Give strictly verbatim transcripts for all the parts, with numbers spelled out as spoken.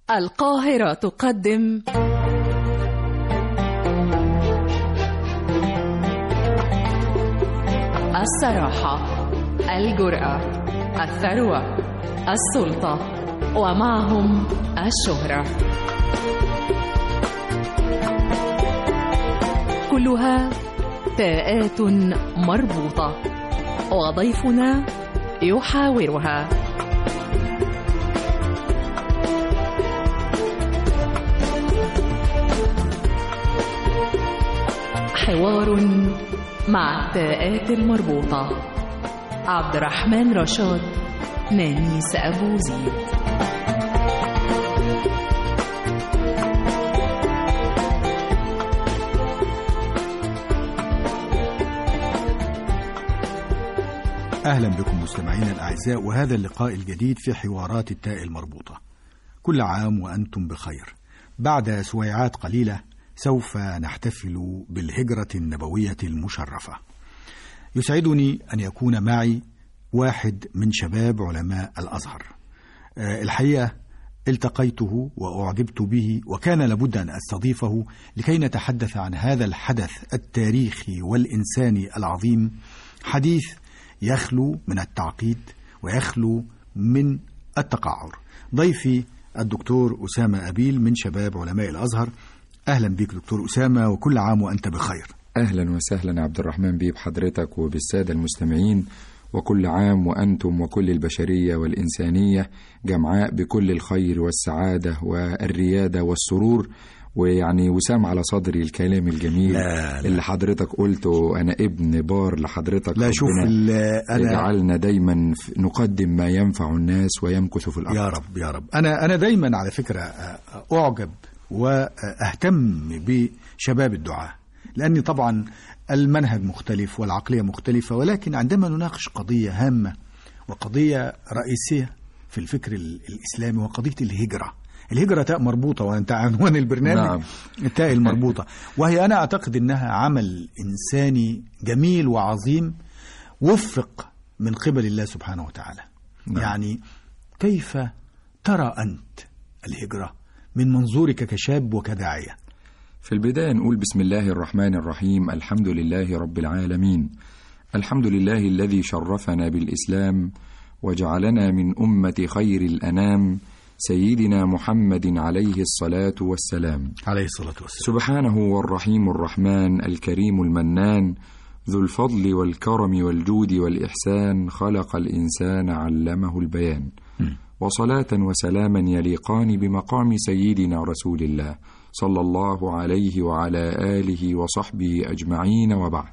القاهرة تقدم الصراحة، الجرأة، الثروة، السلطة، ومعهم الشهرة، كلها تاءات مربوطة، وضيفنا يحاورها. حوار مع التاءات المربوطة. عبد الرحمن رشاد، نانيس أبو زيد. أهلا بكم مستمعينا الأعزاء، وهذا اللقاء الجديد في حوارات التاء المربوطة. كل عام وأنتم بخير. بعد سويعات قليلة سوف نحتفل بالهجرة النبوية المشرفة. يسعدني أن يكون معي واحد من شباب علماء الأزهر. الحقيقة التقيته وأعجبت به، وكان لابد أن أستضيفه لكي نتحدث عن هذا الحدث التاريخي والإنساني العظيم، حديث يخلو من التعقيد ويخلو من التقعر. ضيفي الدكتور أسامة أبيل من شباب علماء الأزهر. أهلا بك دكتور أسامة، وكل عام وأنت بخير. أهلا وسهلا عبد الرحمن بي بحضرتك وبالسادة المستمعين، وكل عام وأنتم وكل البشرية والإنسانية جمعاء بكل الخير والسعادة والريادة والسرور. ويعني وسام على صدري الكلام الجميل لا لا. اللي حضرتك قلته، أنا ابن بار لحضرتك. لا شوف أنا يجعلنا دايما نقدم ما ينفع الناس ويمكث في الأرض. يا رب يا رب. أنا أنا دايما على فكرة أعجب وأهتم بشباب الدعاة، لأني طبعا المنهج مختلف والعقلية مختلفة، ولكن عندما نناقش قضية هامة وقضية رئيسية في الفكر الإسلامي وقضية الهجرة. الهجرة تاء مربوطة، وأنت عنوان البرنامج نعم. التاء المربوطة، وهي أنا أعتقد أنها عمل إنساني جميل وعظيم وفق من قبل الله سبحانه وتعالى نعم. يعني كيف ترى أنت الهجرة من منظورك كشاب وكداعية؟ في البداية نقول بسم الله الرحمن الرحيم، الحمد لله رب العالمين، الحمد لله الذي شرفنا بالإسلام وجعلنا من أمة خير الأنام، سيدنا محمد عليه الصلاة والسلام عليه الصلاة والسلام. سبحانه والرحيم الرحمن الكريم المنان، ذو الفضل والكرم والجود والإحسان، خلق الإنسان علمه البيان. م. وصلاة وسلاما يليقان بمقام سيدنا رسول الله صلى الله عليه وعلى آله وصحبه أجمعين، وبعد.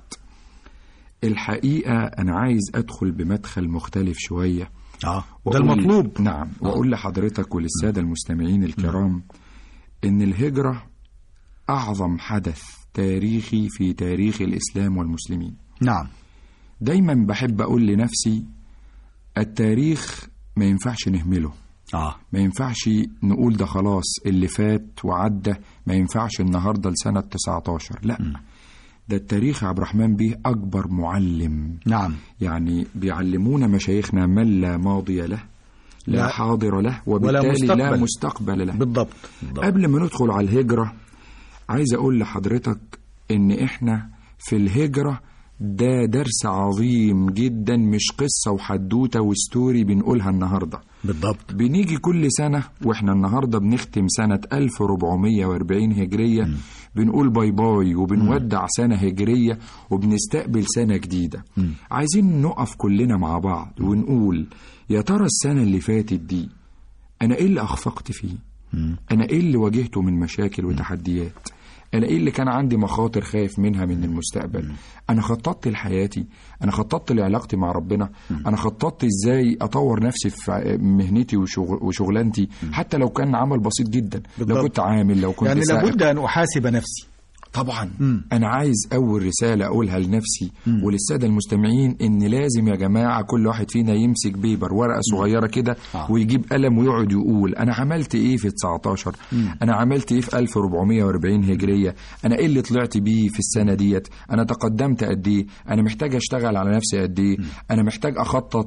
الحقيقة أنا عايز أدخل بمدخل مختلف شوية. آه ده المطلوب. نعم. وأقول لحضرتك وللسادة المستمعين الكرام إن الهجرة أعظم حدث تاريخي في تاريخ الإسلام والمسلمين. نعم. دايما بحب أقول لنفسي التاريخ ما ينفعش نهمله. آه. ما ينفعش نقول ده خلاص اللي فات وعدى، ما ينفعش النهاردة لسنة تسعة عشر، لا م. ده التاريخ عبد الرحمن بيه أكبر معلم. نعم. يعني بيعلمونا مشايخنا من لا ماضي له، لا, لا حاضر له، وبالتالي مستقبل. لا مستقبل له. بالضبط. بالضبط. قبل ما ندخل على الهجرة عايز أقول لحضرتك إن إحنا في الهجرة ده درس عظيم جدا، مش قصة وحدوتة وستوري بنقولها النهاردة. بالضبط. بنيجي كل سنة وإحنا النهاردة بنختم سنة ألف وأربعمية وأربعين هجرية، م. بنقول باي باي وبنودع م. سنة هجرية وبنستقبل سنة جديدة. م. عايزين نقف كلنا مع بعض ونقول يا ترى السنة اللي فاتت دي أنا إيه اللي أخفقت فيه؟ م. أنا إيه اللي واجهته من مشاكل وتحديات؟ أنا إيه اللي كان عندي مخاطر خايف منها من المستقبل؟ أنا خططت لحياتي، أنا خططت لعلاقتي مع ربنا، أنا خططت إزاي أطور نفسي في مهنتي وشغلانتي، حتى لو كان عمل بسيط جدا. بالضبط. لو كنت عامل، لو كنت يعني لابد أن أحاسب نفسي. طبعا. م. أنا عايز أول رسالة أقولها لنفسي م. وللسادة المستمعين، إن لازم يا جماعة كل واحد فينا يمسك بيبر ورقة صغيرة كده آه. ويجيب قلم ويقعد يقول أنا عملت إيه في تسعة عشر، م. أنا عملت إيه في ألف وأربعمية وأربعين هجرية، أنا إيه اللي طلعت بيه في السنة ديت، أنا تقدمت قد إيه، أنا محتاج أشتغل على نفسي قد إيه، أنا محتاج أخطط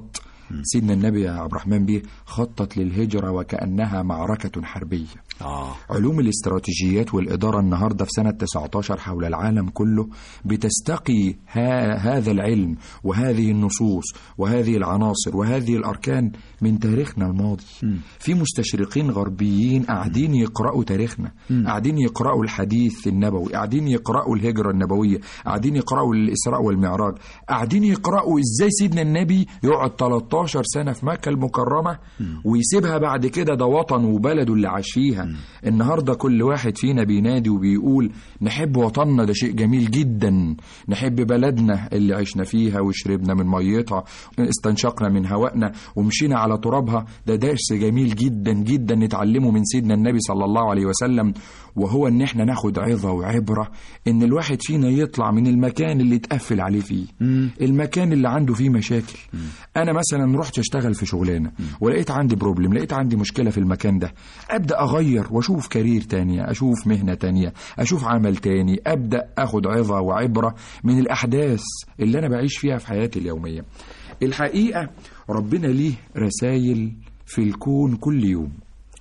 سيدنا النبي يا عبد الرحمن بيه خطط للهجرة وكأنها معركة حربية. آه. علوم الاستراتيجيات والإدارة النهاردة في سنة تسعة عشر حول العالم كله بتستقي ها هذا العلم وهذه النصوص وهذه العناصر وهذه الأركان من تاريخنا الماضي. م. في مستشرقين غربيين قاعدين يقرأوا تاريخنا، م. قاعدين يقرأوا الحديث النبوي، قاعدين يقرأوا الهجرة النبوية، قاعدين يقرأوا الإسراء والمعراج، قاعدين يقرأوا إزاي سيدنا النبي يقعد ثلاثة عشر سنة في مكة المكرمة ويسيبها بعد كده ده وطن وبلده اللي عاش فيها. م. النهاردة كل واحد فينا بينادي وبيقول نحب وطننا، ده شيء جميل جدا، نحب بلدنا اللي عشنا فيها وشربنا من ميتها، استنشقنا من هوائنا ومشينا على ترابها، ده درس جميل جدا جدا نتعلمه من سيدنا النبي صلى الله عليه وسلم، وهو ان احنا ناخد عظة وعبرة ان الواحد فينا يطلع من المكان اللي اتقفل عليه فيه، مم. المكان اللي عنده فيه مشاكل. مم. انا مثلا رحت اشتغل في شغلانة ولقيت عندي بروبلم، لقيت عندي مشكلة في المكان ده، ابدأ اغير واشوف كارير تانية، اشوف مهنة تانية، اشوف عمل تاني، ابدأ اخد عظة وعبرة من الاحداث اللي انا بعيش فيها في حياتي اليومية. الحقيقة ربنا ليه رسائل في الكون كل يوم،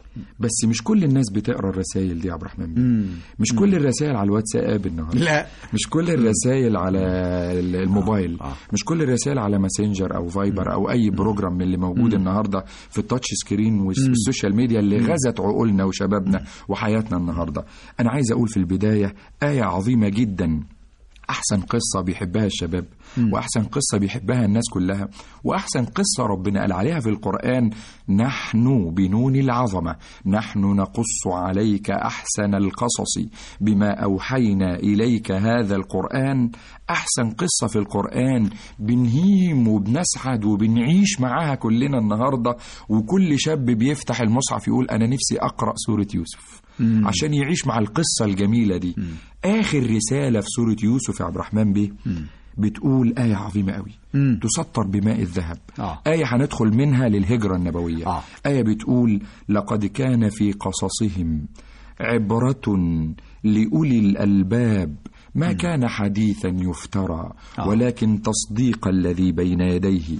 بس مش كل الناس بتقرا الرسائل دي يا عبد الرحمن بيه. مش كل الرسائل على الواتساب النهارده، لا مش كل الرسائل على الموبايل، آه. مش كل الرسائل على ماسنجر او فايبر او اي بروجرام من اللي موجود مم. النهارده في التاتش سكرين والسوشيال ميديا اللي غزت عقولنا وشبابنا وحياتنا النهارده. انا عايز اقول في البدايه آية عظيمه جدا، أحسن قصة بيحبها الشباب، م. وأحسن قصة بيحبها الناس كلها، وأحسن قصة ربنا قال عليها في القرآن نحن بنون العظمة نحن نقص عليك أحسن القصص بما أوحينا إليك هذا القرآن. أحسن قصة في القرآن بنهيم وبنسعد وبنعيش معاها كلنا النهاردة، وكل شاب بيفتح المصحف يقول أنا نفسي أقرأ سورة يوسف مم. عشان يعيش مع القصة الجميلة دي. مم. آخر رسالة في سورة يوسف يا عبد الرحمن بيه بتقول آية عظيمة قوي مم. تسطر بماء الذهب. آه. آية هندخل منها للهجرة النبوية. آه. آية بتقول لقد كان في قصصهم عبرة لأولي الألباب ما مم. كان حديثا يفترى آه. ولكن تصديق الذي بين يديه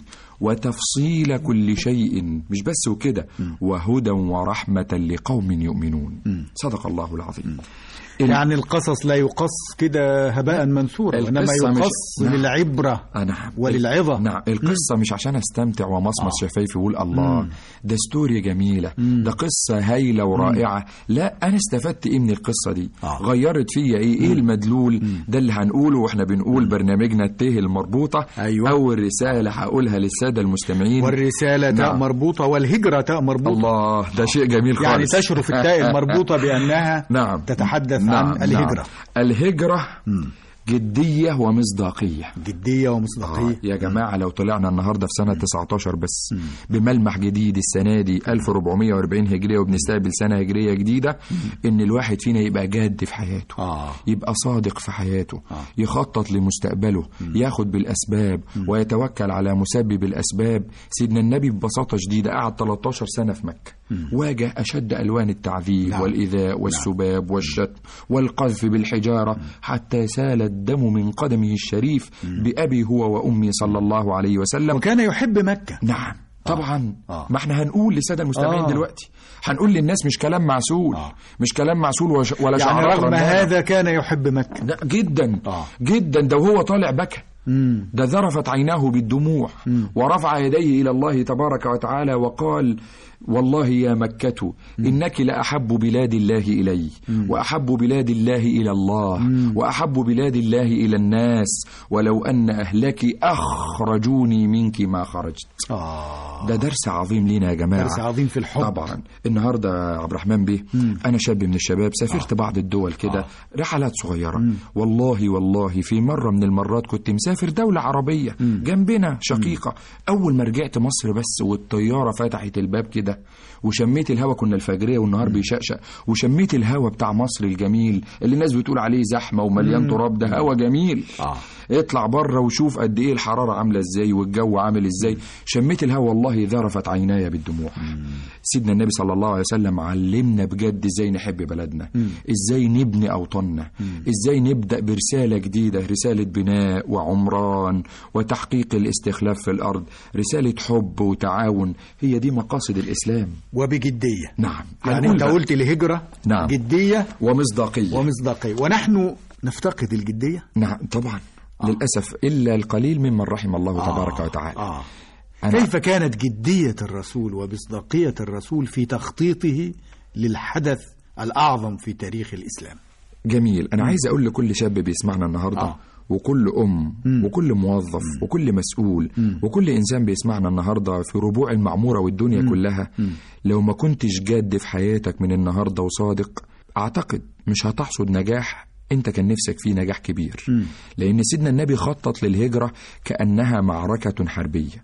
وتفصيل كل شيء، مش بس وكده، وهدى ورحمة لقوم يؤمنون. م. صدق الله العظيم. يعني القصص لا يقص كده هباء منثورا، إنما يقص مش... للعبرة نعم. وللعظة. نعم. القصة م. مش عشان استمتع ومصمص آه. شفايفي وقول الله م. ده ستوري جميلة، م. ده قصة هايلة ورائعة. م. لا، أنا استفدت إيه من القصة دي؟ آه. غيرت فيا إيه؟ م. إيه المدلول؟ م. ده اللي هنقوله وإحنا بنقول م. برنامجنا التيه المربوطة. أيوة. أول رسالة هقولها للسادة المستمعين، والرسالة تاء نعم. مربوطة والهجرة تاء مربوطة. الله، ده شيء جميل خالص. يعني تشرف التاء المربوطة بأنها نعم. تتحدث نعم. عن الهجرة. نعم. الهجرة م. جدية ومصداقية. جدية ومصداقية. آه. يا جماعة لو طلعنا النهاردة في سنة تسعة عشر بس م. بملمح جديد السنة دي ألف وأربعمية وأربعين هجرية وبنستقبل سنة هجرية جديدة، م. إن الواحد فينا يبقى جاد في حياته، آه. يبقى صادق في حياته، آه. يخطط لمستقبله، م. ياخد بالأسباب م. ويتوكل على مسبب الأسباب. سيدنا النبي ببساطة شديدة قعد ثلاثة عشر سنة في مكة، م. واجه أشد ألوان التعذيب نعم. والإيذاء والسباب نعم. والشتم والقذف بالحجارة، م. حتى سال الدم من قدمه الشريف م. بأبي هو وأمي صلى الله عليه وسلم. وكان يحب مكة. نعم طبعا. آه. ما احنا هنقول للسادة المستمعين آه. دلوقتي، هنقول للناس مش كلام معسول، آه. مش كلام معسول ولا شعار. يعني رغم هذا كان يحب مكة. لا جدا آه. جدا، ده وهو طالع بكى، ده ذرفت عيناه بالدموع مم. ورفع يديه إلى الله تبارك وتعالى وقال والله يا مكة إنك لأحب بلاد الله إلي مم. وأحب بلاد الله إلى الله مم. وأحب بلاد الله إلى الناس، ولو أن أهلك أخرجوني منك ما خرجت. آه. ده درس عظيم لنا يا جماعة، درس عظيم في الحب طبعا. النهاردة عبد الرحمن بيه مم. أنا شاب من الشباب، سافرت آه. بعض الدول كده، آه. رحلات صغيرة مم. والله والله في مرة من المرات كنت مسافر دولة عربية مم. جنبنا شقيقة. مم. أول ما رجعت مصر بس والطيارة فتحت الباب كده ده، وشميت الهوا، كنا الفجرية والنهار بيشقشق، وشميت الهوا بتاع مصر الجميل اللي الناس بتقول عليه زحمة ومليان تراب، ده هوا جميل. آه. اطلع بره وشوف قد ايه الحرارة عاملة ازاي والجو عامل ازاي. شميت الهوا والله ذرفت عيناي بالدموع. مم. سيدنا النبي صلى الله عليه وسلم علمنا بجد ازاي نحب بلدنا، مم. ازاي نبني اوطاننا، مم. ازاي نبدأ برسالة جديدة، رسالة بناء وعمران وتحقيق الاستخلاف في الارض، رسالة حب وتعاون. هي دي مقاصد الاسلام وبجدية. نعم، يعني انت قلت الهجرة. نعم. جدية ومصداقية. ومصداقية، ونحن نفتقد الجدية. نعم طبعا. آه. للأسف إلا القليل ممن رحم الله آه. تبارك وتعالى. آه. كيف كانت جدية الرسول ومصداقية الرسول في تخطيطه للحدث الأعظم في تاريخ الإسلام؟ جميل. أنا م. عايز أقول لكل شاب بيسمعنا النهاردة آه. وكل أم م. وكل موظف م. وكل مسؤول م. وكل إنسان بيسمعنا النهاردة في ربوع المعمورة والدنيا م. كلها، م. لو ما كنتش جاد في حياتك من النهاردة وصادق، أعتقد مش هتحصد نجاح انت كان نفسك فيه، نجاح كبير. م. لان سيدنا النبي خطط للهجرة كأنها معركة حربية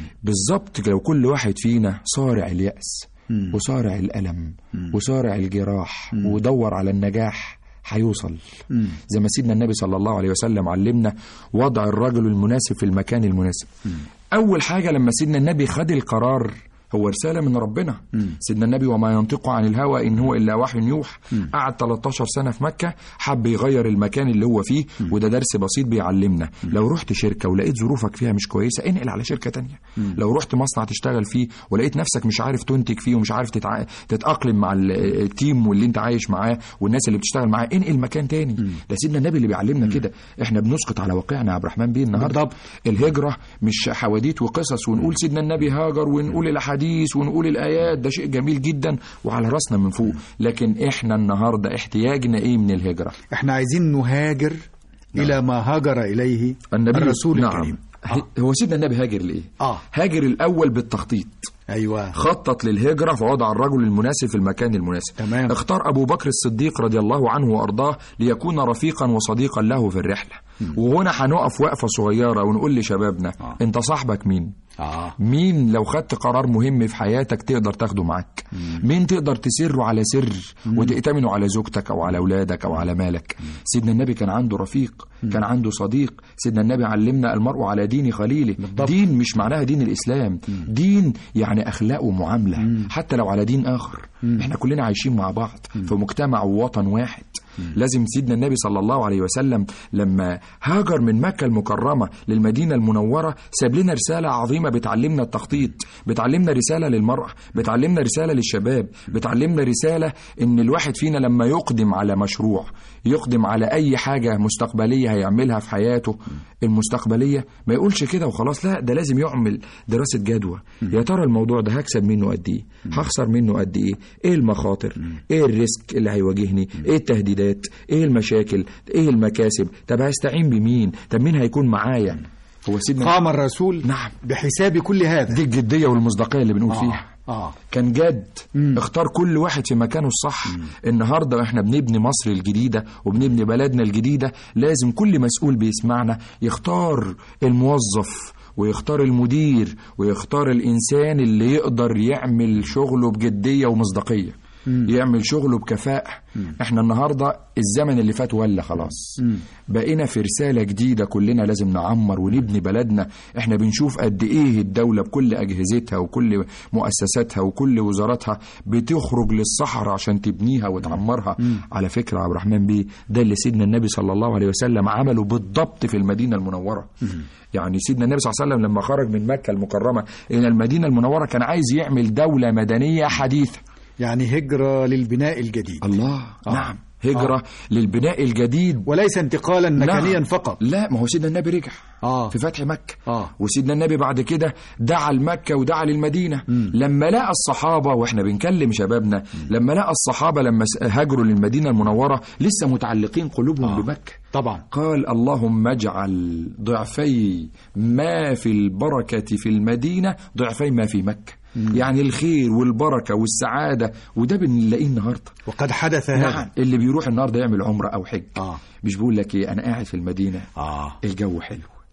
بالضبط. لو كل واحد فينا صارع اليأس م. وصارع الألم م. وصارع الجراح م. ودور على النجاح، هيوصل. زي ما سيدنا النبي صلى الله عليه وسلم علمنا وضع الرجل المناسب في المكان المناسب. م. أول حاجة لما سيدنا النبي خد القرار، هو رسالة من ربنا. م. سيدنا النبي وما ينطق عن الهوى إن هو إلا وحي يوحى. قعد ثلاثة عشر سنة في مكة، حب يغير المكان اللي هو فيه. م. وده درس بسيط بيعلمنا. م. لو رحت شركة ولقيت ظروفك فيها مش كويسة، انقل على شركة تانية. م. لو رحت مصنع تشتغل فيه ولقيت نفسك مش عارف تنتج فيه ومش عارف تتع... تتأقلم مع التيم واللي انت عايش معاه والناس اللي بتشتغل معاه، انقل مكان تاني. م. ده سيدنا النبي اللي بيعلمنا كده. احنا بنسقط على واقعنا يا عبد الرحمن بيه النهارده. بالضبط. الهجرة مش حواديت وقصص ونقول سيدنا النبي هاجر ونقول الأحاديث ونقول الآيات، ده شيء جميل جدا وعلى رأسنا من فوق، لكن إحنا النهاردة احتياجنا إيه من الهجرة؟ إحنا عايزين نهاجر. نعم. إلى ما هاجر إليه النبي الرسول نعم. الكريم. آه. هو سيدنا النبي هاجر لإيه؟ آه. هاجر الأول بالتخطيط. أيوة. خطط للهجرة فوضع الرجل المناسب في المكان المناسب. تمام. اختار أبو بكر الصديق رضي الله عنه وأرضاه ليكون رفيقا وصديقا له في الرحلة. م. وهنا هنقف وقفة صغيرة ونقول لشبابنا آه. انت صاحبك مين؟ آه. مين لو خدت قرار مهم في حياتك تقدر تاخده معك؟ مم. مين تقدر تسره على سر مم. وتأتمنه على زوجتك أو على أولادك أو على مالك؟ مم. سيدنا النبي كان عنده رفيق، مم. كان عنده صديق. سيدنا النبي علمنا المرء على دين خليله. بالضبط. دين مش معناها دين الإسلام. مم. دين يعني أخلاق ومعاملة. مم. حتى لو على دين آخر. مم. احنا كلنا عايشين مع بعض مم. في مجتمع ووطن واحد. لازم سيدنا النبي صلى الله عليه وسلم لما هاجر من مكة المكرمة للمدينة المنورة ساب لنا رسالة عظيمة بتعلمنا التخطيط، بتعلمنا رسالة للمرأة، بتعلمنا رسالة للشباب، بتعلمنا رسالة إن الواحد فينا لما يقدم على مشروع، يقدم على أي حاجة مستقبلية هيعملها في حياته المستقبلية، ما يقولش كده وخلاص، لا ده لازم يعمل دراسة جدوى. يا ترى الموضوع ده هكسب منه قد إيه؟ هخسر منه قد إيه؟ إيه المخاطر؟ إيه الريسك اللي هيواجهني؟ إيه التهديدات؟ ايه المشاكل؟ ايه المكاسب؟ طب هستعين بمين؟ طب مين هيكون معايا؟ هو سيدنا قام الرسول نعم بحساب كل هذا. دي الجدية والمصداقية اللي بنقول آه. فيها آه. كان جاد. مم. اختار كل واحد في مكانه الصح. مم. النهاردة احنا بنبني مصر الجديدة وبنبني بلدنا الجديدة، لازم كل مسؤول بيسمعنا يختار الموظف ويختار المدير ويختار الإنسان اللي يقدر يعمل شغله بجدية ومصداقية، مم. يعمل شغله بكفاءة. مم. احنا النهاردة الزمن اللي فات ولا خلاص. مم. بقينا في رسالة جديدة، كلنا لازم نعمر ونبني بلدنا. احنا بنشوف قد ايه الدولة بكل اجهزتها وكل مؤسساتها وكل وزاراتها بتخرج للصحراء عشان تبنيها وتعمرها. مم. على فكرة عبد الرحمن بيه، ده اللي سيدنا النبي صلى الله عليه وسلم عمله بالضبط في المدينة المنورة. مم. يعني سيدنا النبي صلى الله عليه وسلم لما خرج من مكة المكرمة إلى المدينة المنورة كان عايز يعمل دولة مدنية حديثة، يعني هجرة للبناء الجديد. الله آه. نعم هجرة آه. للبناء الجديد، وليس انتقالا مكانيا نعم. فقط. لا، ما هو سيدنا النبي رجع آه. في فتح مكة آه. وسيدنا النبي بعد كده دعا لمكة ودعا للمدينة. م. لما لقى الصحابة، واحنا بنكلم شبابنا، م. لما لقى الصحابة لما هاجروا للمدينة المنورة لسه متعلقين قلوبهم آه. بمكة طبعا، قال اللهم اجعل ضعفي ما في البركة في المدينة ضعفي ما في مكة. مم. يعني الخير والبركة والسعادة، وده بنلاقيه النهاردة وقد حدث هذا. نعم. اللي بيروح النهاردة يعمل عمرة أو حج آه. مش بيقول لك إيه أنا قاعد في المدينة آه. الجو حلو،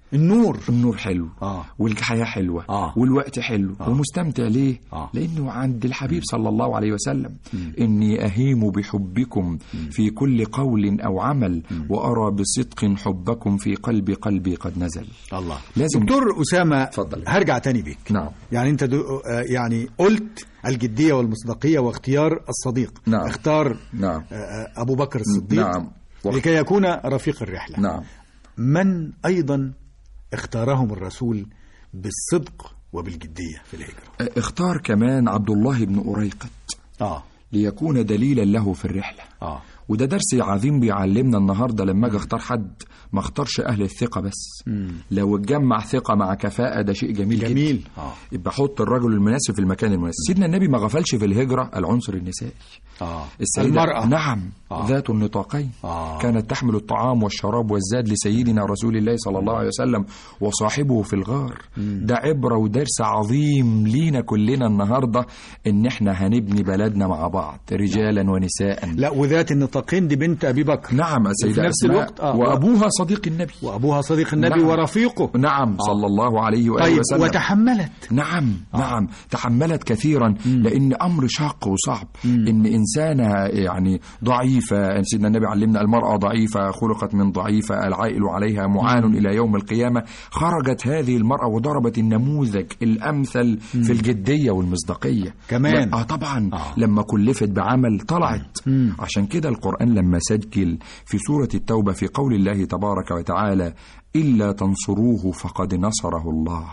النور النور حلو آه. والحياة حلوة آه. والوقت حلو آه. ومستمتع ليه آه. لأنه عند الحبيب م. صلى الله عليه وسلم م. إني أهيم بحبكم م. في كل قول أو عمل م. وأرى بصدق حبكم في قلبي قلبي قد نزل. الله. لازم. دكتور أسامة فضل. هرجع تاني بيك. نعم. يعني أنت دو... يعني قلت الجدية والمصداقية واختيار الصديق. نعم. اختار نعم. أبو بكر الصديق. نعم. لكي يكون رفيق الرحلة. نعم. من أيضا اختارهم الرسول بالصدق وبالجدية في الهجرة؟ اختار كمان عبد الله بن أريقط آه. ليكون دليلا له في الرحلة. آه. وده درس عظيم بيعلمنا النهاردة لما اجي اختار حد ما اختارش أهل الثقة بس. مم. لو اتجمع ثقة مع كفاءة ده شيء جميل, جميل. جدا. آه. يبقى حط الرجل المناسب في المكان المناسب. سيدنا النبي ما غفلش في الهجرة العنصر النسائي. آه. المرأة نعم آه. ذات النطاقين آه. كانت تحمل الطعام والشراب والزاد لسيدنا رسول الله صلى الله عليه وسلم وصاحبه في الغار. مم. ده عبرة ودرس عظيم لينا كلنا النهاردة إن احنا هنبني بلدنا مع بعض رجالا ونساء. لا وذات النطاقين دي بنت أبي بكر. نعم السيدة في نفس الوقت آه. وأبوها صديق النبي وأبوها صديق النبي نعم. ورفيقه نعم آه. صلى الله عليه وآله طيب وسلم. وتحملت نعم آه. نعم تحملت كثيرا. مم. لأن أمر شاق وصعب. مم. إن إنسانة يعني ضعيفة. سيدنا النبي علمنا المرأة ضعيفة خلقت من ضعيفة العائل عليها معان مم. إلى يوم القيامة. خرجت هذه المرأة وضربت النموذج الأمثل مم. في الجدية والمصداقية كمان آه طبعا آه. لما كلفت بعمل طلعت. مم. عشان كده القرآن لما سجل في سورة التوبة في قول الله تبارك وتعالى إلا تنصروه فقد نصره الله.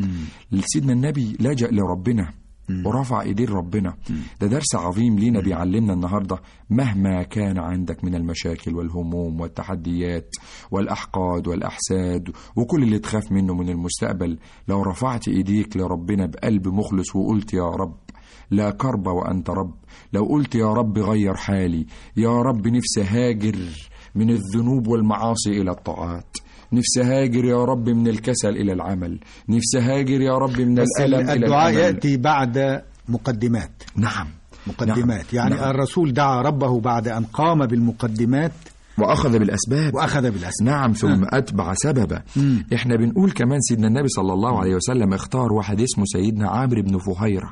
سيدنا النبي لجأ لربنا مم. ورفع ايدين ربنا. مم. ده درس عظيم لينا بيعلمنا النهاردة مهما كان عندك من المشاكل والهموم والتحديات والأحقاد والأحساد وكل اللي تخاف منه من المستقبل، لو رفعت ايديك لربنا بقلب مخلص وقلت يا رب لا كرب وأنت رب، لو قلت يا رب غير حالي، يا رب نفسي هاجر من الذنوب والمعاصي إلى الطاعات، نفسي هاجر يا رب من الكسل إلى العمل، نفسي هاجر يا رب من الألم إلى الدعاء يأتي بعد مقدمات. نعم مقدمات نعم. يعني نعم. الرسول دعا ربه بعد أن قام بالمقدمات وأخذ بالأسباب وأخذ بالأسباب نعم ثم م. أتبع سببا. م. إحنا بنقول كمان سيدنا النبي صلى الله عليه وسلم اختار واحد اسمه سيدنا عامر بن فهيرة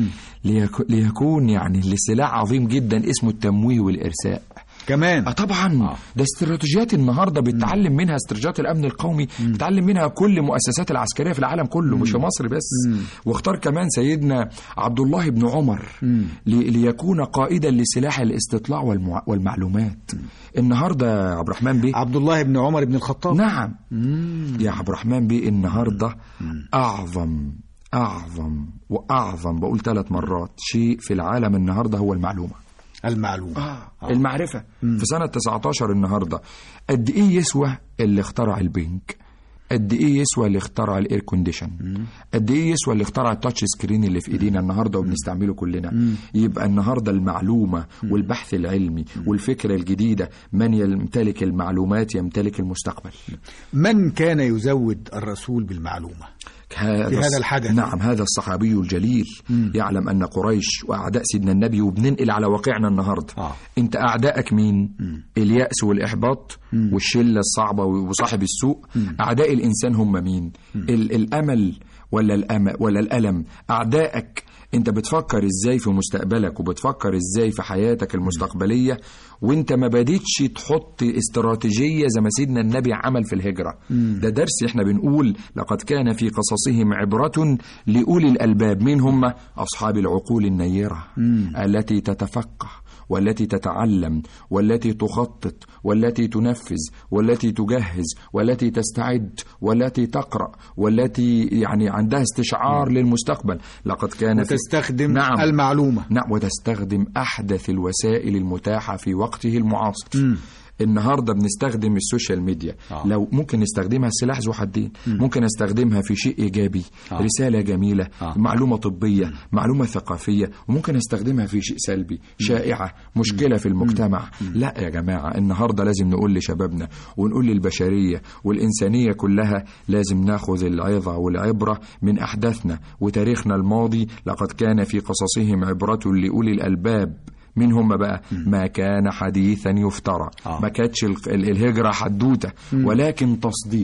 ليك... ليكون يعني لسلاح عظيم جدا اسمه التمويه والإرساء كمان. آه طبعا آه. ده استراتيجيات النهارده بتتعلم منها استراتيجيات الامن القومي، بتتعلم منها كل المؤسسات العسكريه في العالم كله مم. مش في مصر بس. مم. واختار كمان سيدنا عبد الله بن عمر لي ليكون قائدا لسلاح الاستطلاع والمع... والمعلومات. مم. النهارده يا عبد الرحمن بيه عبد الله بن عمر بن الخطاب. نعم مم. يا عبد الرحمن بيه النهارده مم. اعظم اعظم واعظم بقول ثلاث مرات شيء في العالم النهارده هو المعلومه. المعلومة آه. آه. المعرفة. مم. في سنة تسعة عشر النهاردة قد إيه يسوى اللي اخترع البنك، قد إيه يسوى اللي اخترع الاير كونديشن، قد إيه يسوى اللي اخترع التاتش سكرين اللي في إيدينا النهاردة وبنستعمله كلنا. مم. يبقى النهاردة المعلومة مم. والبحث العلمي مم. والفكرة الجديدة، من يمتلك المعلومات يمتلك المستقبل. من كان يزود الرسول بالمعلومة هذا في هذا الحدث؟ نعم هذا الصحابي الجليل. مم. يعلم أن قريش وأعداء سيدنا النبي، وبننقل على واقعنا النهاردة. آه. أنت أعدائك مين؟ مم. اليأس والإحباط مم. والشلة الصعبة وصاحب السوء. مم. أعداء الإنسان هم مين؟ ال- الأمل ولا الأمل ولا الألم؟ أعدائك انت بتفكر ازاي في مستقبلك وبتفكر ازاي في حياتك المستقبلية وانت ما بديتش تحط استراتيجية زي ما سيدنا النبي عمل في الهجرة. مم. ده درس احنا بنقول لقد كان في قصصهم عبرة لأولي الألباب. مين هم؟ أصحاب العقول النيرة. مم. التي تتفقه والتي تتعلم والتي تخطط والتي تنفذ والتي تجهز والتي تستعد والتي تقرأ والتي يعني عندها استشعار م. للمستقبل. لقد كان وتستخدم نعم المعلومة نعم وتستخدم أحدث الوسائل المتاحة في وقته المعاصر. م. النهاردة بنستخدم السوشيال ميديا. آه. لو ممكن نستخدمها سلاح ذو حدين. م. ممكن نستخدمها في شيء إيجابي. آه. رسالة جميلة. آه. معلومة طبية. م. معلومة ثقافية. وممكن نستخدمها في شيء سلبي. م. شائعة. مشكلة م. في المجتمع. م. لا يا جماعة النهاردة لازم نقول لشبابنا ونقول للبشرية والإنسانية كلها لازم ناخذ العظة والعبرة من أحداثنا وتاريخنا الماضي. لقد كان في قصصهم عبرة لأولي الألباب. مين هم بقى؟ م. ما كان حديثا يفترى. آه. ما كانتش الهجرة حدوتة م. ولكن تصديق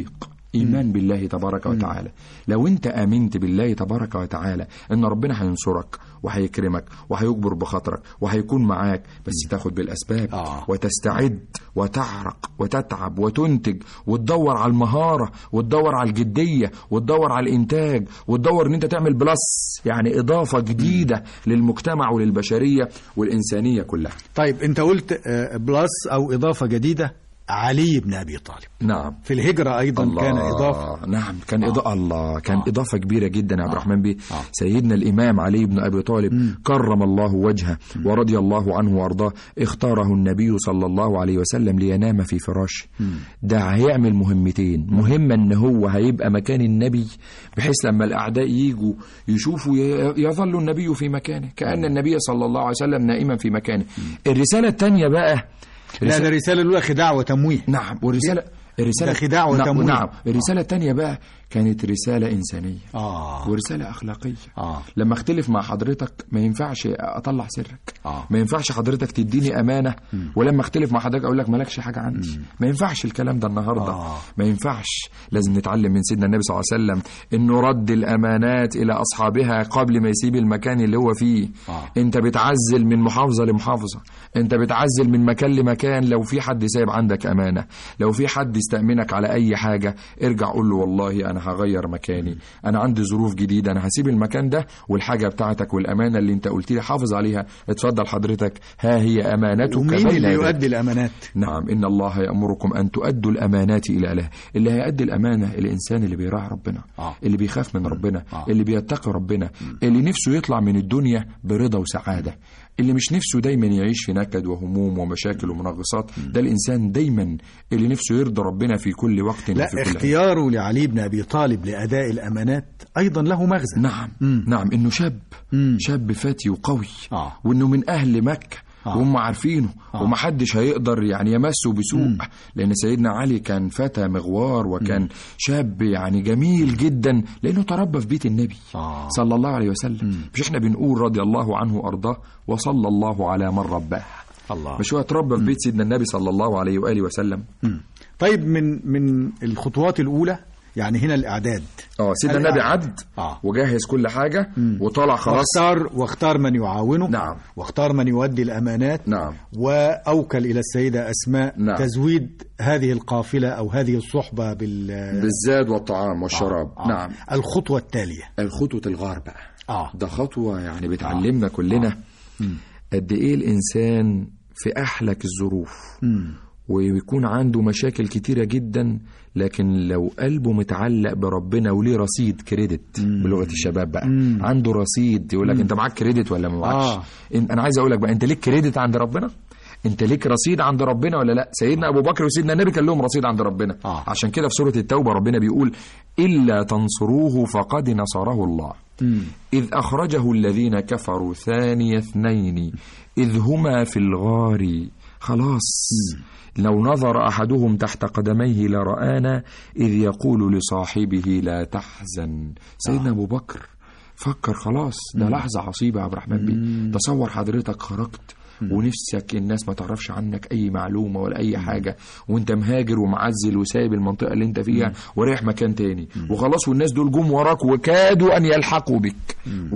إيمان بالله تبارك وتعالى. لو أنت آمنت بالله تبارك وتعالى إن ربنا هينصرك وهيكرمك وهيجبر بخاطرك وهيكون معاك، بس تاخد بالأسباب آه. وتستعد وتعرق وتتعب وتنتج وتدور على المهارة وتدور على الجدية وتدور على الإنتاج وتدور إن أنت تعمل بلس، يعني إضافة جديدة للمجتمع وللبشرية والإنسانية كلها. طيب أنت قلت بلس أو إضافة جديدة، علي بن أبي طالب نعم في الهجرة أيضا الله. كان إضافة. نعم كان آه. إضافة الله كان آه. إضافة كبيرة جدا يا عبد آه. الرحمن بيه. آه. سيدنا الإمام علي بن أبي طالب مم. كرم الله وجهه ورضي الله عنه وأرضاه، اختاره النبي صلى الله عليه وسلم لينام في فراشه. ده هيعمل مهمتين، مهمة إن هو هيبقى مكان النبي بحيث لما الأعداء يجوا يشوفوا يظل النبي في مكانه كأن النبي صلى الله عليه وسلم نائما في مكانه. الرسالة الثانية بقى، لا ده الرسالة الأولى خداع وتمويه. نعم والرسالة الرسالة خداع وتمويه. نعم الرسالة الثانية بقى كانت رسالة إنسانية آه. ورسالة أخلاقية. آه. لما اختلف مع حضرتك ما ينفعش أطلع سرك. آه. ما ينفعش حضرتك تديني أمانة م. ولما اختلف مع حضرتك أقول لك مالكش حاجة عندي. م. ما ينفعش الكلام ده النهاردة. آه. ما ينفعش. لازم نتعلم من سيدنا النبي صلى الله عليه وسلم إنه رد الأمانات إلى أصحابها قبل ما يسيب المكان اللي هو فيه. آه. أنت بتعزل من محافظة لمحافظة، أنت بتعزل من مكان لمكان. لو في حد سايب عندك أمانة، لو في حد يستأمنك على أي حاجة، ارجع قول له والله أنا هغير مكان، أنا عندي ظروف جديدة، أنا هسيب المكان ده والحاجة بتاعتك والأمانة اللي أنت قلت لي حافظ عليها، اتفضل حضرتك ها هي أمانتك. ومين اللي يؤدي الأمانات؟ نعم إن الله يأمركم أن تؤدوا الأمانات إلى أهلها. اللي هيؤدي الأمانة الإنسان اللي بيراعي ربنا. آه. اللي بيخاف من ربنا. آه. اللي بيتقي ربنا. م. اللي نفسه يطلع من الدنيا برضا وسعادة، اللي مش نفسه دايما يعيش في نكد وهموم ومشاكل ومنغصات. ده الإنسان دايما اللي نفسه يرضى ربنا في كل وقت. لا وفي كل اختياره حين. لعلي بن أبي طالب لأداء الأمانات أيضا له مغزى. نعم مم. نعم إنه شاب مم. شاب فتي وقوي. آه. وإنه من أهل مكة. آه. وهم عارفينه. آه. ومحدش هيقدر يعني يمسه بسوء. مم. لأن سيدنا علي كان فتى مغوار وكان مم. شاب يعني جميل جدا لأنه تربى في بيت النبي. آه. صلى الله عليه وسلم. مم. مش احنا بنقول رضي الله عنه وأرضاه وصلى الله على من رباه. الله. مش هو تربى في بيت سيدنا النبي صلى الله عليه وآله وسلم. مم. طيب من من الخطوات الأولى يعني هنا الإعداد. اه سيدنا النبي عد آه. وجهز كل حاجة مم. وطلع خلاص. واختار واختار من يعاونه. نعم. واختار من يؤدي الأمانات. نعم. وأوكل إلى السيدة أسماء نعم. تزويد هذه القافلة أو هذه الصحبة بال بالزاد والطعام والشراب. آه. آه. نعم. الخطوة التالية الخطوة الغار بقى. آه. ده خطوة يعني بتعلمنا آه. كلنا آه. قد إيه الإنسان في أحلك الظروف مم. ويكون عنده مشاكل كتيرة جدا، لكن لو قلبه متعلق بربنا وليه رصيد كريدت بلغة الشباب بقى مم. عنده رصيد يقول لك انت معاك كريدت ولا ما معاكش. آه. انا عايز اقول لك بقى انت ليك كريدت عند ربنا، انت ليك رصيد عند ربنا ولا لا؟ سيدنا ابو بكر وسيدنا النبي كان لهم رصيد عند ربنا. آه. عشان كده في سورة التوبة ربنا بيقول الا تنصروه فقد نصره الله مم. اذ اخرجه الذين كفروا ثاني اثنين اذ هما في الغار. خلاص مم. لو نظر أحدهم تحت قدميه لرآنا إذ يقول لصاحبه لا تحزن. سيدنا أبو بكر فكر خلاص ده لحظة عصيبة يا عبد الرحمن بيه. تصور حضرتك خرجت ونفسك الناس ما تعرفش عنك أي معلومة ولا أي حاجة، وانت مهاجر ومعزل وسايب المنطقة اللي انت فيها ورايح مكان تاني وخلاص، والناس دول جم وراك وكادوا أن يلحقوا بك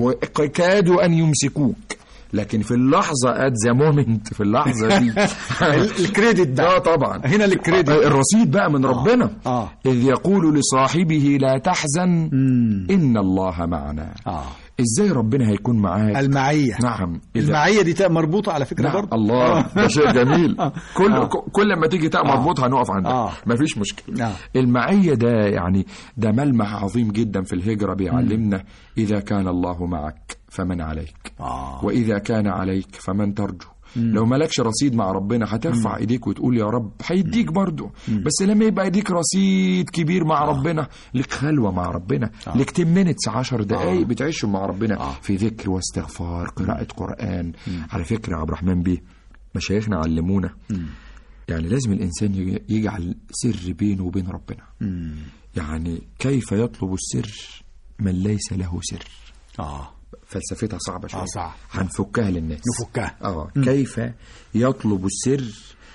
وكادوا أن يمسكوك، لكن في اللحظة at the moment في اللحظة دي الكريدت ده طبعا هنا الكريدت الرصيد بقى من ربنا. آه. آه. إذ يقول لصاحبه لا تحزن مم. إن الله معنا. آه. إزاي ربنا هيكون معاك؟ المعية. نعم. المعية دي تاء مربوطة على فكرة. نعم. برضه الله ده شيء جميل. كل آه. كل ما تيجي تاء مربوطة هنقف عندها آه. مفيش مشكلة. آه. المعية ده يعني ده ملمح عظيم جدا في الهجرة بيعلمنا مم. إذا كان الله معك فمن عليك آه. وإذا كان عليك فمن ترجو. مم. لو مالكش رصيد مع ربنا هترفع مم. ايديك وتقول يا رب هيديك برضو مم. بس لما يبقى ايديك رصيد كبير مع آه. ربنا، لك خلوة مع ربنا آه. لك عشر مينتس عشر دقايق آه. بتعيشوا مع ربنا آه. في ذكر واستغفار قراءة قرآن. مم. على فكرة عبد الرحمن بيه مشايخنا علمونا مم. يعني لازم الإنسان يجعل سر بينه وبين ربنا. مم. يعني كيف يطلب السر من ليس له سر. آه فلسفتها صعبة شوية. آه صعب. هنفكها للناس نفكها. آه كيف يطلب السر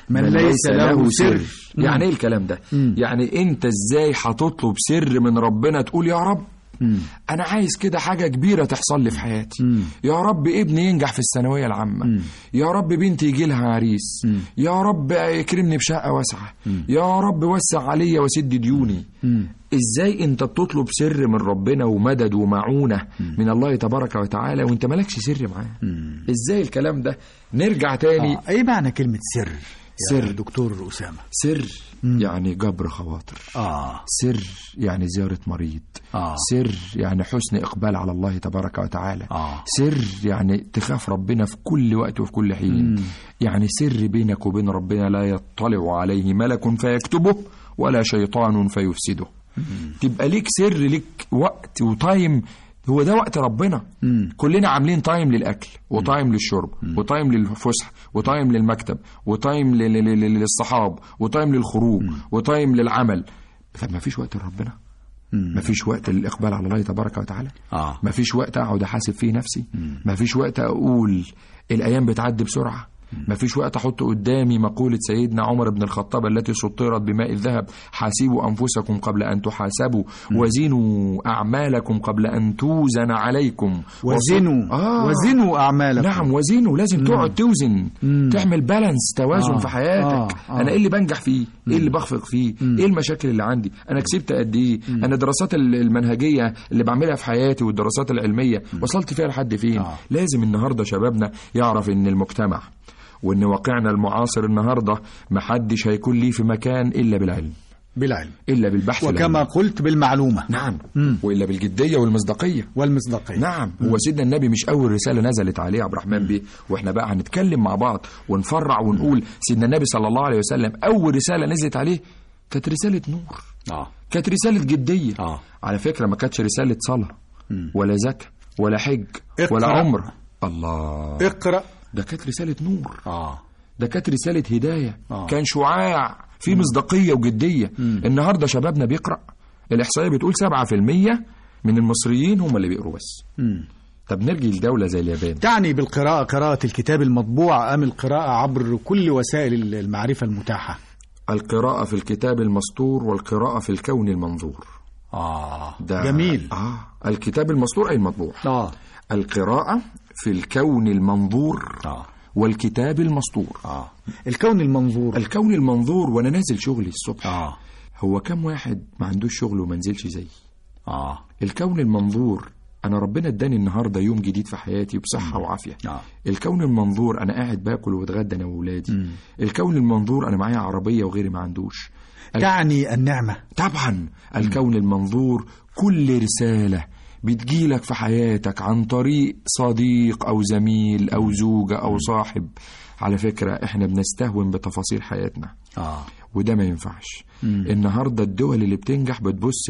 من ليس له سر. يعني ايه الكلام ده؟ مم. يعني انت ازاي هتطلب سر من ربنا تقول يا رب مم. انا عايز كده حاجه كبيره تحصل لي في حياتي. مم. يا رب ابني ينجح في الثانويه العامه. مم. يا رب بنتي يجي لها عريس. مم. يا رب يكرمني بشقه واسعه. مم. يا رب وسع عليا وسد ديوني. مم. ازاي انت بتطلب سر من ربنا ومدد ومعونه مم. من الله تبارك وتعالى وانت مالكش سر معاه؟ مم. ازاي الكلام ده؟ نرجع تاني. آه. ايه معنى كلمه سر سر دكتور أسامة؟ سر مم. يعني جبر خواطر. آه. سر يعني زيارة مريض. آه. سر يعني حسن إقبال على الله تبارك وتعالى. آه. سر يعني تخاف ربنا في كل وقت وفي كل حين. مم. يعني سر بينك وبين ربنا لا يطلع عليه ملك فيكتبه ولا شيطان فيفسده. مم. تبقى ليك سر، ليك وقت وتايم، هو ده وقت ربنا. مم. كلنا عاملين تايم للأكل وتايم للشرب مم. وتايم للفسح وتايم للمكتب وتايم للصحاب وتايم للخروج مم. وتايم للعمل. طب ما فيش وقت لربنا؟ ما فيش وقت للإقبال على الله تبارك وتعالى؟ آه. ما فيش وقت أقعد أحاسب فيه نفسي؟ ما فيش وقت أقول الأيام بتعدي بسرعة؟ ما فيش وقت أحط قدامي مقولة سيدنا عمر بن الخطاب التي سطرت بماء الذهب: حاسبوا أنفسكم قبل أن تحاسبوا وزنوا أعمالكم قبل أن توزن عليكم. وزنوا آه. وزنوا أعمالكم. نعم وزنوا، لازم مم. تقعد توزن مم. تعمل بالانس، توازن آه. في حياتك. آه. آه. أنا إيه اللي بنجح فيه؟ مم. إيه اللي بخفق فيه؟ مم. إيه المشاكل اللي عندي؟ أنا كسبت قد إيه؟ مم. أنا الدراسات المنهجية اللي بعملها في حياتي والدراسات العلمية مم. وصلت فيها لحد فين؟ آه. لازم النهاردة شبابنا يعرف إن المجتمع وإن واقعنا المعاصر النهاردة محدش هيكون ليه في مكان إلا بالعلم، بالعلم إلا بالبحث وكما العلمي. قلت بالمعلومة. نعم مم. وإلا بالجدية والمصداقية والمصداقية. نعم مم. هو سيدنا النبي مش أول رسالة نزلت عليه عبد الرحمن بيه، وإحنا بقى هنتكلم مع بعض ونفرع ونقول سيدنا النبي صلى الله عليه وسلم أول رسالة نزلت عليه كانت رسالة نور. آه. كانت رسالة جدية. آه. على فكرة ما كانتش رسالة صلاة مم. ولا زكاة ولا حج اقرأ. ولا عمر. الله اقرأ، ده كانت رسالة نور. آه. ده كانت رسالة هداية. آه. كان شعاع في مصداقية وجدية. مم. النهاردة شبابنا بيقرأ، الإحصائية بتقول سبعة في المية من المصريين هم اللي بيقروا بس. مم. طب نرجي لدولة زي اليابان. تعني بالقراءة قراءة الكتاب المطبوع أم القراءة عبر كل وسائل المعرفة المتاحة؟ القراءة في الكتاب المسطور والقراءة في الكون المنظور. آه جميل. آه الكتاب المسطور أي المطبوع. آه القراءة في الكون المنظور آه. والكتاب المسطور. آه. الكون المنظور الكون المنظور وأنا نازل شغلي الصبح. آه. هو كم واحد ما عندوش شغل وما نزلش زي آه. الكون المنظور أنا ربنا اداني النهاردة يوم جديد في حياتي بصحة وعافية. آه. الكون المنظور أنا قاعد باكل واتغدى أنا وولادي. مم. الكون المنظور أنا معايا عربية وغيري ما عندوش. تعني النعمة طبعا. الكون مم. المنظور كل رسالة بتجيلك في حياتك عن طريق صديق أو زميل أو زوجة أو صاحب. على فكرة إحنا بنستهون بتفاصيل حياتنا. آه. وده ما ينفعش. مم. النهاردة الدول اللي بتنجح بتبص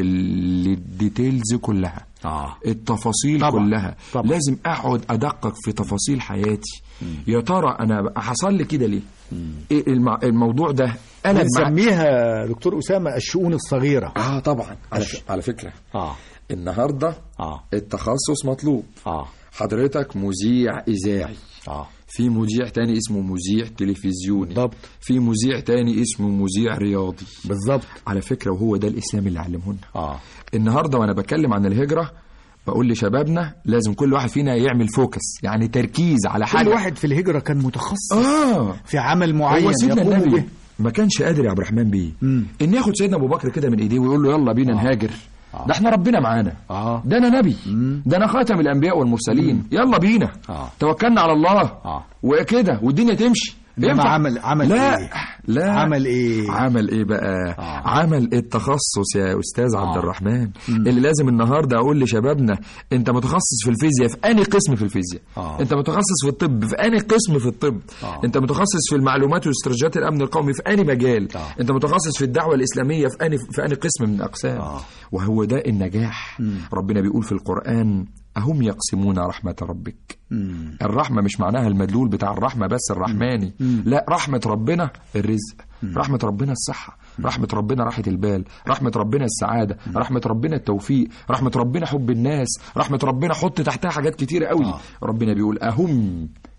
للديتيلز كلها. آه. التفاصيل طبعا. كلها طبعا. لازم أقعد أدقق في تفاصيل حياتي. مم. يا ترى أنا حصل لي كده ليه؟ إيه الموضوع ده أنا بنسميها دكتور أسامة الشؤون الصغيرة. آه طبعا. على, ف... على فكرة آه. النهاردة آه. التخصص مطلوب. آه. حضرتك مذيع إذاعي. آه. في مذيع تاني اسمه مذيع تلفزيوني. بالضبط. في مذيع تاني اسمه مذيع رياضي. بالضبط. على فكرة وهو ده الإسلام اللي علمه لنا. آه. النهاردة وأنا بتكلم عن الهجرة بقول لشبابنا لازم كل واحد فينا يعمل فوكس، يعني تركيز على حاجة. كل واحد في الهجرة كان متخصص آه. في عمل معين. هو سيدنا النبي ما كانش قادر يا عبد الرحمن بيه إن ياخد سيدنا أبو بكر كده من إيديه ويقول له يلا بينا آه. نهاجر. آه. ده احنا ربنا معانا. آه. ده انا نبي. مم. ده انا خاتم الانبياء والمرسلين. مم. يلا بينا. آه. توكلنا على الله. آه. وكده والدنيا تمشي. عمل عمل لا. ايه لا عمل ايه عمل ايه بقى. آه. عمل التخصص يا استاذ آه. عبد الرحمن. مم. اللي لازم النهارده اقول لشبابنا انت متخصص في الفيزياء في انهي قسم في الفيزياء. آه. انت متخصص في الطب في انهي قسم في الطب. آه. انت متخصص في المعلومات واستراتيجيات الامن القومي في انهي مجال. آه. انت متخصص في الدعوه الاسلاميه في انهي في انهي قسم من الاقسام. آه. وهو ده النجاح. مم. ربنا بيقول في القرآن أهم يقسمون رحمة ربك. مم. الرحمة مش معناها المدلول بتاع الرحمة بس الرحماني. مم. لا رحمة ربنا الرزق. مم. رحمة ربنا الصحة. مم. رحمة ربنا راحة البال. رحمة ربنا السعادة. مم. رحمة ربنا التوفيق. رحمة ربنا حب الناس. رحمة ربنا حط تحتها حاجات كتيرة قوي. آه. ربنا بيقول أهم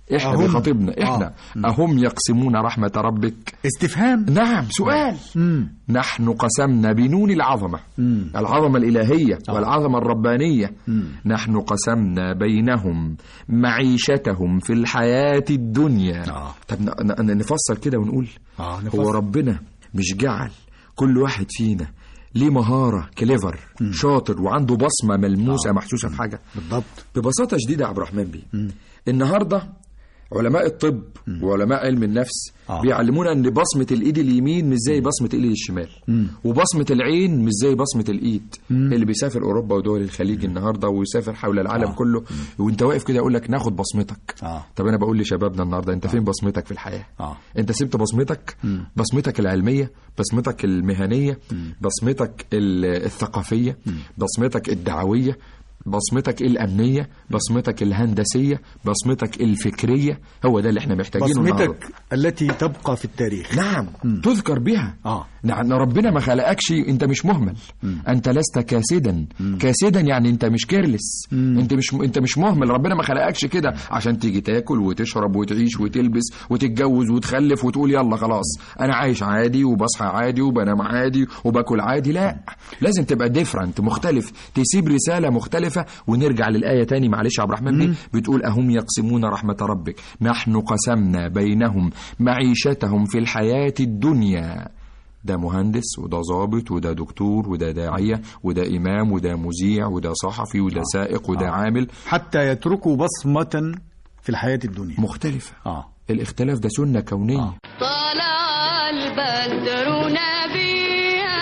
احنا أهم. بيخاطبنا احنا آه. اهم يقسمون رحمة ربك. استفهام. نعم سؤال. مم. نحن قسمنا بنون العظمة، مم. العظمة الإلهية آه. والعظمة الربانية. مم. نحن قسمنا بينهم معيشتهم في الحياة الدنيا. آه. طب نفسر كده ونقول آه هو ربنا مش جعل كل واحد فينا ليه مهارة كليفر مم. شاطر وعنده بصمة ملموسة آه. محسوسة في حاجة بالضبط. ببساطة شديدة يا عبد الرحمن بيه، مم. النهاردة علماء الطب مم. وعلماء علم النفس آه. بيعلمونا ان بصمة الايد اليمين مش زي بصمة الايد الشمال، مم. وبصمة العين مش زي بصمة الايد. مم. اللي بيسافر اوروبا ودول الخليج مم. النهارده ويسافر حول العالم آه. كله مم. وانت واقف كده يقول لك ناخد بصمتك. آه. طب انا بقول لشبابنا النهارده انت آه. فين بصمتك في الحياة؟ آه. انت سبت بصمتك؟ مم. بصمتك العلمية، بصمتك المهنية، مم. بصمتك الثقافية، مم. بصمتك الدعوية، بصمتك الأمنية، بصمتك الهندسية، بصمتك الفكرية. هو ده اللي احنا محتاجينه بصمتك النهارده. التي تبقى في التاريخ. نعم م. تذكر بها. آه. نعم ربنا ما خلقكش انت مش مهمل، م. انت لست كاسدا. م. كاسدا يعني انت مش كيرلس، م. انت مش انت مش مهمل. ربنا ما خلقكش كده عشان تيجي تاكل وتشرب وتعيش وتلبس وتتجوز وتخلف وتقول يلا خلاص انا عايش عادي وبصحى عادي وبنام عادي وباكل عادي. لا، لازم تبقى ديفرنت، مختلف، تسيب رسالة مختلفة. ونرجع للآية تاني معلش يا عبد الرحمن بيه، بتقول أهم يقسمون رحمة ربك نحن قسمنا بينهم معيشتهم في الحياة الدنيا. ده مهندس وده ضابط وده دكتور وده داعية وده إمام وده مذيع وده صحفي وده سائق وده عامل، حتى يتركوا بصمة في الحياة الدنيا مختلفة. آه. الاختلاف ده سنة كونية. آه. طلع البدر نبيا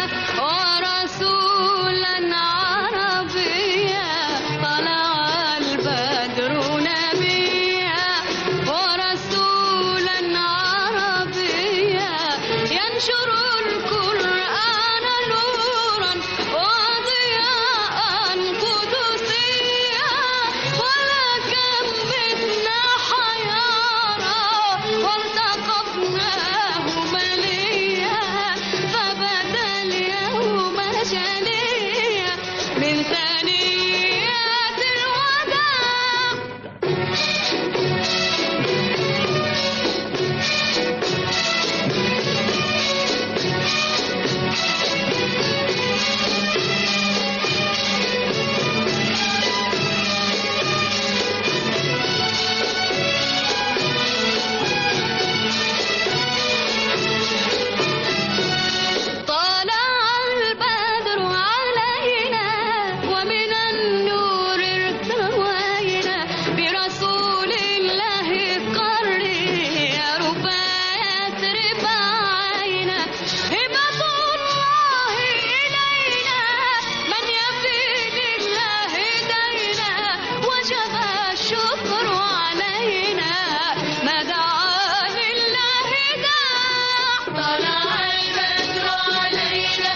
ورسولا عربيا، طلع البدر نبيا ورسولا عربيا، ينشر القرآن نورا وضياء قدسيا، ولكم منا حيارى والتقطناه مليا، فبدا اليوم جليا من ثنيات الوداع. طلع البدر علينا ومن النور ارتوينا، برسول الله قري يا رباية رباعينا، هبة الله إلينا من يفي لله دينا، وجب الشكر علينا ما دعا لله داع. طلع البدر علينا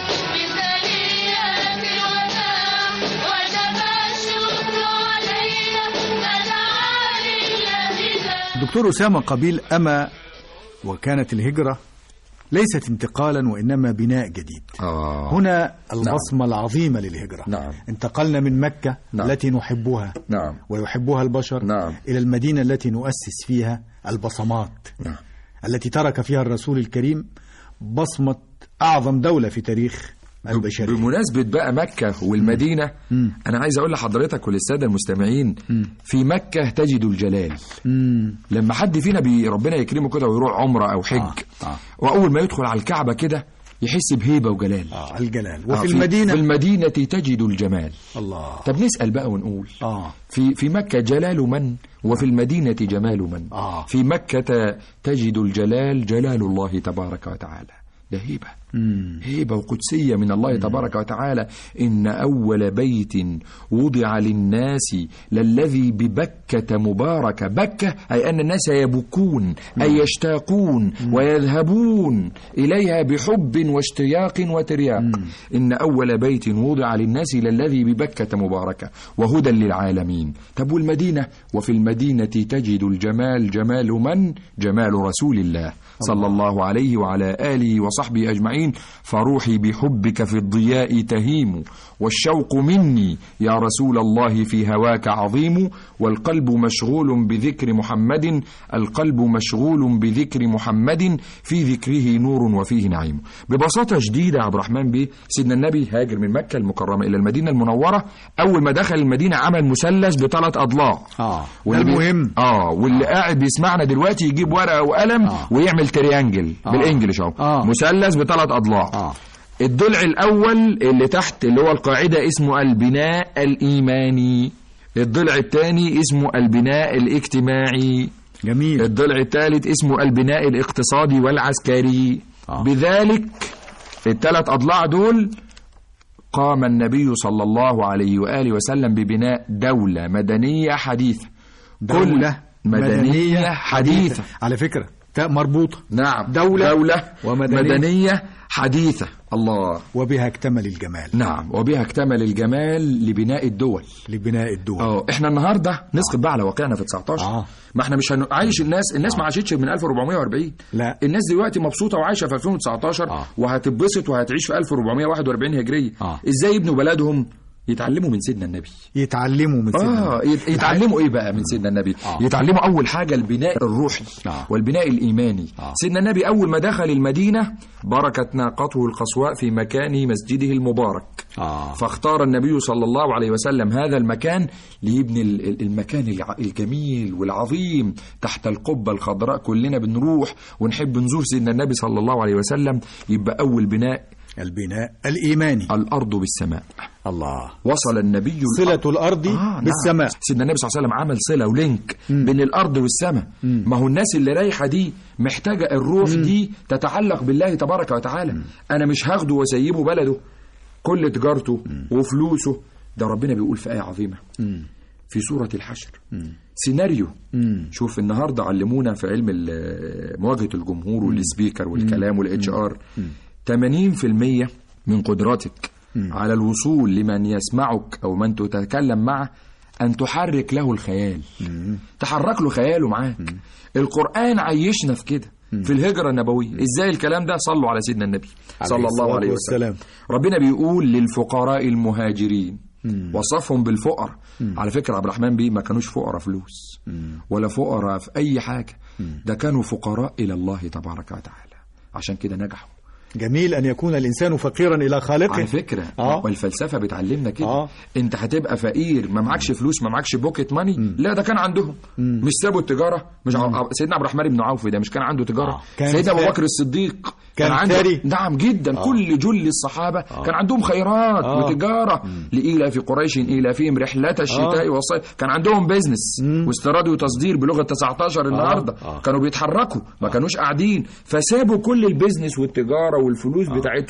بثنيات الوداع، وجب الشكر علينا ما دعا لله داع. دكتور أسامة قبيل أما وكانت الهجرة ليست انتقالا وإنما بناء جديد. آه. هنا البصمة نعم. العظيمة للهجرة. نعم. انتقلنا من مكة نعم. التي نحبها نعم. ويحبها البشر نعم. إلى المدينة التي نؤسس فيها البصمات نعم. التي ترك فيها الرسول الكريم بصمة أعظم دولة في تاريخ البشرية. بمناسبة بقى مكة والمدينة، مم. أنا عايز أقول لحضرتك وللسادة المستمعين، مم. في مكة تجد الجلال. مم. لما حد فينا بي ربنا يكرمه كده ويروح عمرة أو حج، آه. آه. وأول ما يدخل على الكعبة كده يحس بهيبة وجلال. آه الجلال. وفي آه في المدينة في المدينة تجد الجمال. الله. طب نسأل بقى ونقول آه. في في مكة جلال من وفي المدينة جمال من؟ آه. في مكة تجد الجلال جلال الله تبارك وتعالى، ده هيبة. مم. هيبة وقدسية من الله مم. تبارك وتعالى. إن أول بيت وضع للناس للذي ببكة مباركة. بكة أي أن الناس يبكون مم. أي يشتاقون مم. ويذهبون إليها بحب واشتياق وترياق. مم. إن أول بيت وضع للناس للذي ببكة مباركة وهدى للعالمين. طب والمدينة؟ وفي المدينة تجد الجمال جمال من؟ جمال رسول الله صلى الله عليه وعلى آله وصحبه وصحبه أجمعين، فروحي بحبك في الضياء تهيم، والشوق مني يا رسول الله في هواك عظيم، والقلب مشغول بذكر محمد، القلب مشغول بذكر محمد، في ذكره نور وفيه نعيم. ببساطة شديدة يا عبد الرحمن بيه، سيدنا النبي هاجر من مكة المكرمة إلى المدينة المنورة. أول ما دخل المدينة عمل مثلث بثلاث أضلاع. اه واللي ده المهم. اه واللي قاعد بيسمعنا دلوقتي يجيب ورقة وقلم آه. ويعمل تريانجل آه. بالإنجليش اهو آه. مثلث بثلاث أضلاع. آه. الضلع الأول اللي تحت اللي هو القاعدة اسمه البناء الإيماني، الضلع الثاني اسمه البناء الاجتماعي، جميل. الضلع الثالث اسمه البناء الاقتصادي والعسكري. آه. بذلك الثلاث أضلاع دول قام النبي صلى الله عليه وآله وسلم ببناء دولة مدنية حديثة. دولة مدنية, مدنية حديثة. على فكرة تاء مربوطة. نعم. دولة, دولة ومدنية مدنية حديثة. الله. وبها اكتمل الجمال. نعم، وبها اكتمل الجمال لبناء الدول. لبناء الدول. اه احنا النهارده نسقط بقى على واقعنا في تسعتاشر. آه. ما احنا مش هنعيش الناس، الناس آه. ما عاشتش من ألف وأربعمية وأربعين. لا، الناس دلوقتي مبسوطه وعايشه في ألفين وتسعتاشر آه. وهتتبسط وهتعيش في ألف وأربعمية وواحد وأربعين هجريه. آه. ازاي يبنوا بلدهم؟ يتعلموا من سيدنا النبي. يتعلموا من سيدنا آه النبي. يتعلموا ايه بقى من سيدنا النبي؟ آه. يتعلموا اول حاجه البناء الروحي آه. والبناء الايماني. آه. سيدنا النبي اول ما دخل المدينه بركت ناقته القصواء في مكان مسجده المبارك. آه. فاختار النبي صلى الله عليه وسلم هذا المكان ليبني المكان الجميل والعظيم تحت القبه الخضراء. كلنا بنروح ونحب نزور سيدنا النبي صلى الله عليه وسلم. يبقى اول بناء البناء الإيماني، الأرض بالسماء. الله. وصل النبي صلة الأرض آه بالسماء. نعم. سيدنا النبي صلى الله عليه وسلم عمل صلة ولينك م. بين الأرض والسماء. م. ما هو الناس اللي رايحة دي محتاجة الروح م. دي تتعلق بالله تبارك وتعالى. م. أنا مش هاخده وسيبه بلده كل تجارته م. وفلوسه. ده ربنا بيقول في آية عظيمة م. في سورة الحشر م. سيناريو. م. شوف النهاردة علمونا في علم مواجهة الجمهور والسبيكر والكلام والاتش ار ثمانين بالمية من قدرتك م. على الوصول لمن يسمعك أو من تتكلم معه أن تحرك له الخيال. م. تحرك له خياله معاك. م. القرآن عيشنا في كده م. في الهجرة النبوية. إزاي الكلام ده؟ صلوا على سيدنا النبي صلى الله عليه وسلم. ربنا بيقول للفقراء المهاجرين م. وصفهم بالفقر. م. على فكرة عبد الرحمن بيه ما كانوش فقراء فلوس م. ولا فقراء في أي حاجة. م. ده كانوا فقراء إلى الله تبارك وتعالى. عشان كده نجحوا. جميل أن يكون الإنسان فقيرا إلى خالقه. على فكرة آه. والفلسفة بتعلمنا كده. آه. أنت هتبقى فقير ما معكش فلوس ما معكش بوكيت ماني. م. لا ده كان عندهم. م. مش سابوا التجارة. مش ع... سيدنا عبد الرحمن بن عوف ده مش كان عنده تجارة. آه. سيدنا أبو بكر الصديق كان, كان عنده ثري. نعم جدا. آه. كل جل الصحابة آه. كان عندهم خيرات آه. وتجارة. لإيلاف قريش إيلافهم رحلة الشتاء آه. والصيف. كان عندهم بيزنس واستيراد وتصدير بلغة تسعتاشر النهاردة. آه. آه. كانوا بيتحركوا ما آه. كانوش قاعدين. فسابوا كل البيزنس والتجارة والفلوس آه. بتاعتهم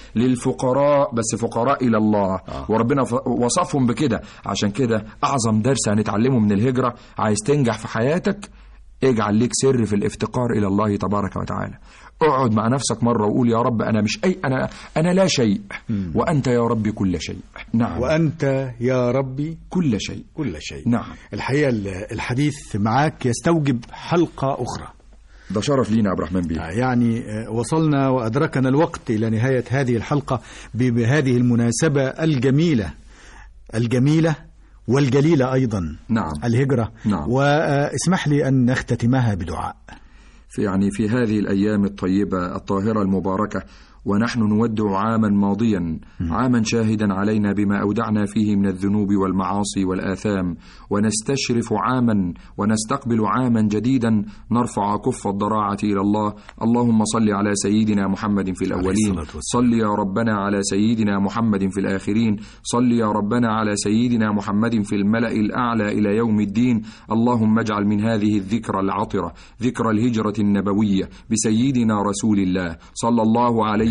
للفقراء بس فقراء إلى الله. آه. وربنا وصفهم بكده. عشان كده أعظم درس هنتعلمه من الهجرة. عايز تنجح في حياتك اجعل ليك سر في الافتقار إلى الله تبارك وتعالى. اقعد مع نفسك مرة وقول يا رب أنا مش أي أنا أنا لا شيء م. وأنت يا ربي كل شيء. نعم. وأنت يا ربي كل شيء. كل شيء. نعم. الحقيقة الحديث معك يستوجب حلقة أخرى. ده شرف لينا عبد الرحمن بيه. يعني وصلنا وأدركنا الوقت إلى نهاية هذه الحلقة بهذه المناسبة الجميلة الجميلة والجليلة أيضا. نعم. الهجرة. نعم. واسمح لي أن نختتمها بدعاء. في يعني في هذه الأيام الطيبة الطاهرة المباركة ونحن نودع عاما ماضيا عاما شاهدا علينا بما أودعنا فيه من الذنوب والمعاصي والآثام ونستشرف عاما ونستقبل عاما جديدا نرفع كف الضراعة إلى الله. اللهم صل على سيدنا محمد في الأولين. صل يا ربنا على سيدنا محمد في الآخرين. صل يا ربنا على سيدنا محمد في الملأ الأعلى إلى يوم الدين. اللهم اجعل من هذه الذكرى العطرة ذكرى الهجرة النبوية بسيدنا رسول الله صلى الله عليه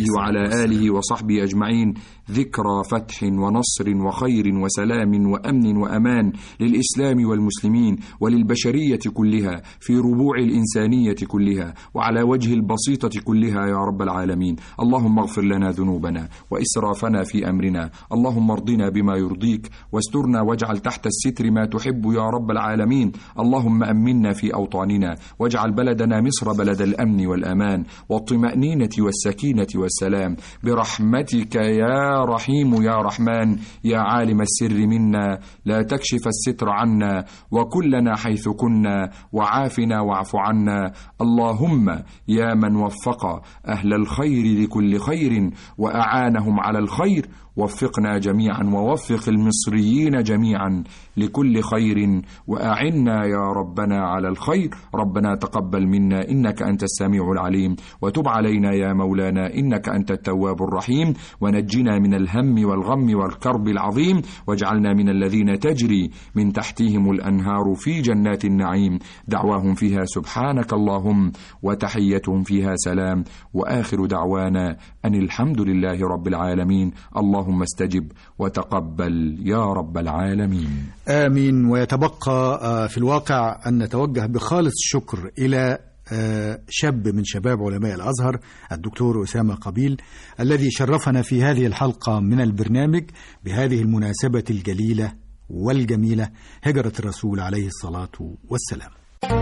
عليه وعلى آله وصحبه أجمعين ذكرى فتح ونصر وخير وسلام وأمن وأمان للإسلام والمسلمين وللبشرية كلها في ربوع الإنسانية كلها وعلى وجه البسيطة كلها يا رب العالمين. اللهم اغفر لنا ذنوبنا وإسرافنا في أمرنا، اللهم ارضنا بما يرضيك واسترنا واجعل تحت الستر ما تحب يا رب العالمين. اللهم أمنا في أوطاننا واجعل بلدنا مصر بلد الأمن والأمان والطمأنينة والسكينة والسلام برحمتك يا رحيم يا رحمن يا عالم السر منا. لا تكشف الستر عنا وكلنا حيث كنا وعافنا واعف عنا. اللهم يا من وفق أهل الخير لكل خير وأعانهم على الخير وفقنا جميعا ووفق المصريين جميعا لكل خير وأعنا يا ربنا على الخير. ربنا تقبل منا إنك أنت السميع العليم وتب علينا يا مولانا إنك أنت التواب الرحيم ونجنا من الهم والغم والكرب العظيم واجعلنا من الذين تجري من تحتهم الأنهار في جنات النعيم دعواهم فيها سبحانك اللهم وتحيتهم فيها سلام وآخر دعوانا أن الحمد لله رب العالمين. اللهم استجب وتقبل يا رب العالمين. آمين. ويتبقى في الواقع أن نتوجه بخالص الشكر إلى شاب من شباب علماء الأزهر الدكتور أسامة قبيل الذي شرفنا في هذه الحلقة من البرنامج بهذه المناسبة الجليلة والجميلة هجرة الرسول عليه الصلاة والسلام.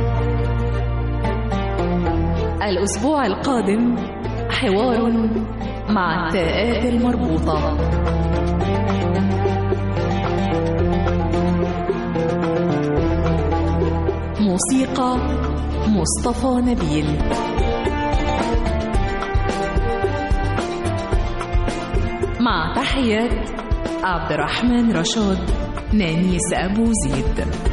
الأسبوع القادم حوار مع التاءات المربوطة. موسيقى مصطفى نبيل. مع تحيات عبد الرحمن رشاد، نانيس أبو زيد.